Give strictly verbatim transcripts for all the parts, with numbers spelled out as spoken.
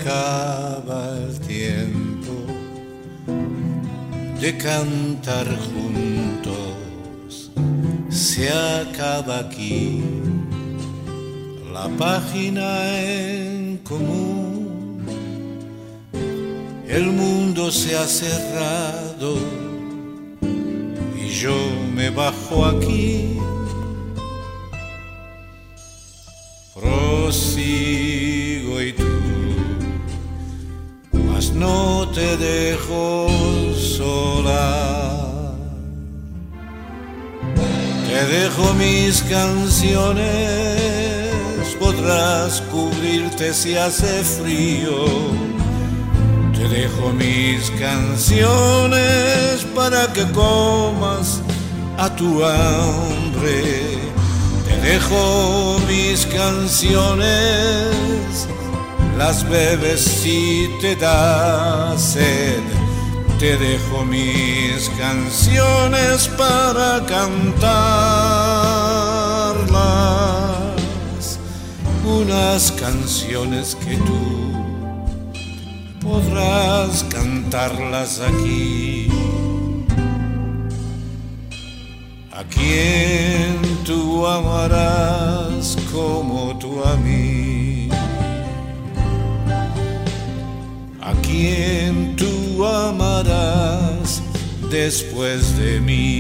acaba el tiempo de cantar juntos, se acaba aquí la página en común. El mundo se ha cerrado y yo me bajo aquí. Prosigo y tú, mas no te dejo sola. Te dejo mis canciones, podrás cubrirte si hace frío. Te dejo mis canciones para que comas a tu hambre. Te dejo mis canciones, las bebes si te da sed. Te dejo mis canciones para cantarlas, unas canciones que tú podrás cantarlas aquí. A quien tú amarás como tú a mí, a quien tú amarás después de mí.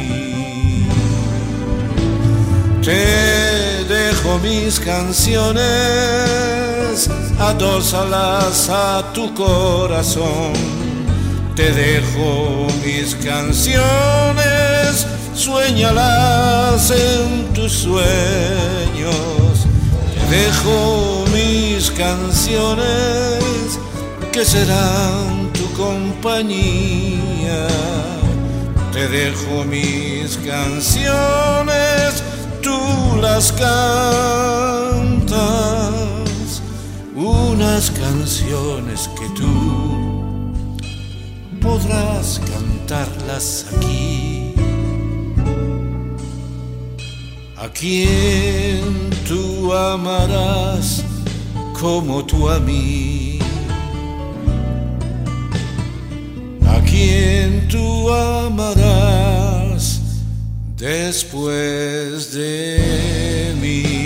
Te dejo mis canciones, a dos alas a tu corazón. Te dejo mis canciones, suéñalas en tus sueños. Te dejo mis canciones, que serán tu compañía. Te dejo mis canciones, tú las cantas, unas canciones que tú podrás cantarlas aquí. A quien tú amarás como tú a mí, a quien tú amarás después de mí.